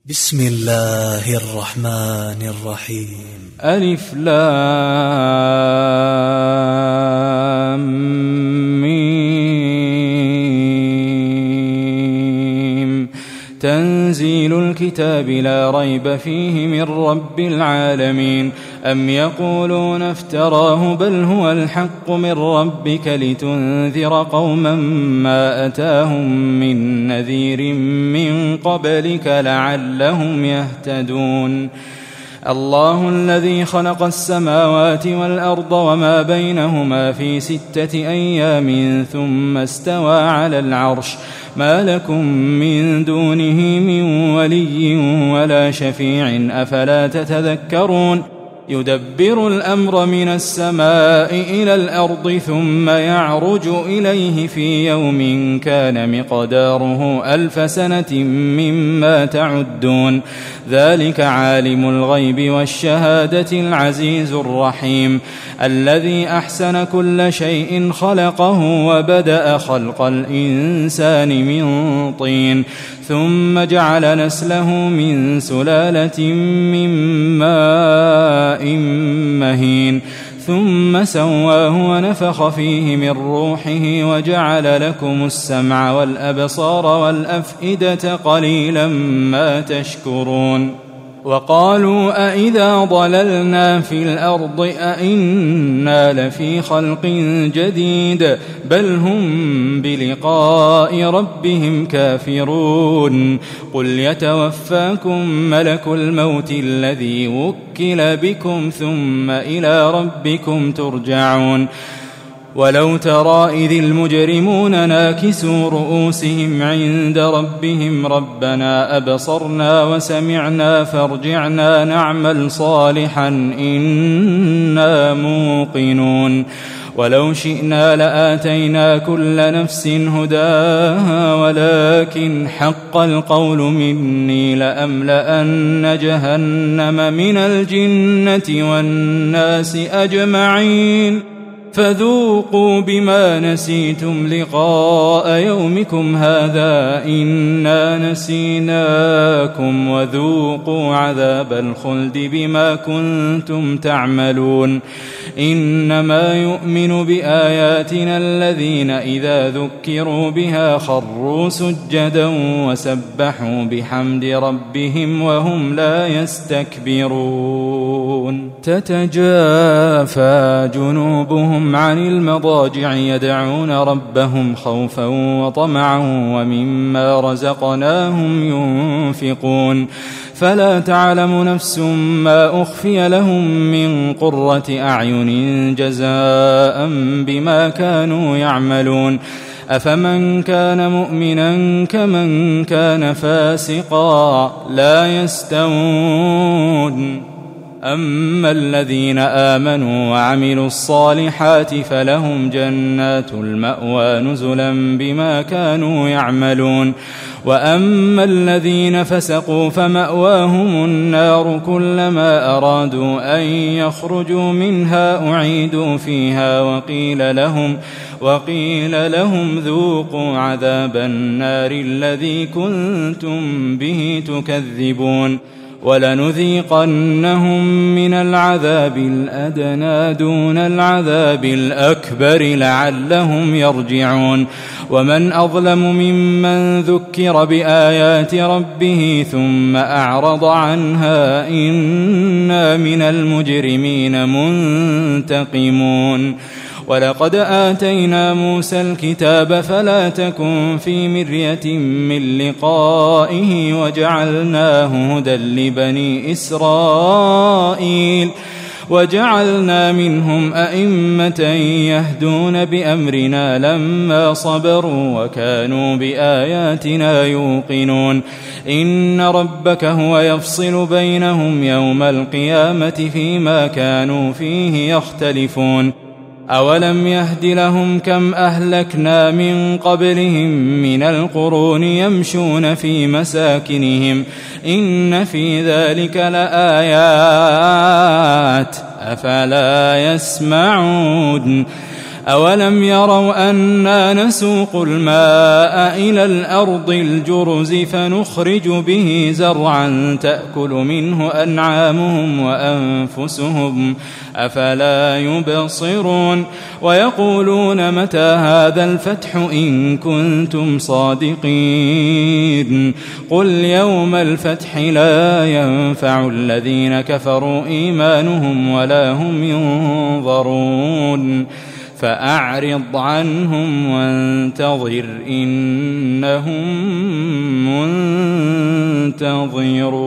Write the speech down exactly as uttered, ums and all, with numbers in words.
بسم الله الرحمن الرحيم. ألف لام ميم. تنزيل الكتاب لا ريب فيه من رب العالمين. أم يقولون افتراه بل هو الحق من ربك لتنذر قوما ما أتاهم من نذير من قبلك لعلهم يهتدون. الله الذي خلق السماوات والأرض وما بينهما في ستة أيام ثم استوى على العرش ما لكم من دونه من ولي ولا شفيع أفلا تتذكرون. يدبر الأمر من السماء إلى الأرض ثم يعرج إليه في يوم كان مقداره ألف سنة مما تعدون. ذلك عالم الغيب والشهادة العزيز الرحيم الذي أحسن كل شيء خلقه وبدأ خلق الإنسان من طين ثم جعل نسله من سلالة من ماء مهين ثم سواه ونفخ فيه من روحه وجعل لكم السمع والأبصار والأفئدة قليلا ما تشكرون. وقالوا أئذا ضللنا في الأرض أئنا لفي خلق جديد بل هم بلقاء ربهم كافرون. قل يتوفاكم ملك الموت الذي وكل بكم ثم إلى ربكم ترجعون. ولو ترى إذ المجرمون ناكسوا رؤوسهم عند ربهم ربنا أبصرنا وسمعنا فارجعنا نعمل صالحا إنا موقنون. ولو شئنا لآتينا كل نفس هداها ولكن حق القول مني لأملأن جهنم من الجنة والناس أجمعين. فذوقوا بما نسيتم لقاء يومكم هذا إنا نسيناكم وذوقوا عذاب الخلد بما كنتم تعملون. إنما يؤمن بآياتنا الذين إذا ذكروا بها خروا سجدا وسبحوا بحمد ربهم وهم لا يستكبرون. تتجافى جنوبهم عن المضاجع يدعون ربهم خوفا وطمعا ومما رزقناهم ينفقون. فلا تعلم نفس ما أخفي لهم من قرة أعين جزاء بما كانوا يعملون. أفمن كان مؤمنا كمن كان فاسقا لا يستوون. أما الذين آمنوا وعملوا الصالحات فلهم جنات المأوى نزلا بما كانوا يعملون. وأما الذين فسقوا فمأواهم النار كلما أرادوا أن يخرجوا منها أعيدوا فيها وقيل لهم, وقيل لهم ذوقوا عذاب النار الذي كنتم به تكذبون. ولنذيقنهم من العذاب الأدنى دون العذاب الأكبر لعلهم يرجعون. ومن أظلم ممن ذكر بآيات ربه ثم أعرض عنها إنا من المجرمين منتقمون. ولقد آتينا موسى الكتاب فلا تكن في مرية من لقائه وجعلناه هدى لبني إسرائيل وجعلنا منهم أئمة يهدون بأمرنا لما صبروا وكانوا بآياتنا يوقنون. إن ربك هو يفصل بينهم يوم القيامة فيما كانوا فيه يختلفون. أولم يهد لهم كم أهلكنا من قبلهم من القرون يمشون في مساكنهم إن في ذلك لآيات أفلا يسمعون. أولم يروا أنا نسوق الماء إلى الأرض الجرز فنخرج به زرعا تأكل منه أنعامهم وأنفسهم أفلا يبصرون ويقولون متى هذا الفتح إن كنتم صادقين قل يوم الفتح لا ينفع الذين كفروا إيمانهم ولا هم ينظرون فأعرض عنهم وانتظر إنهم منتظرون.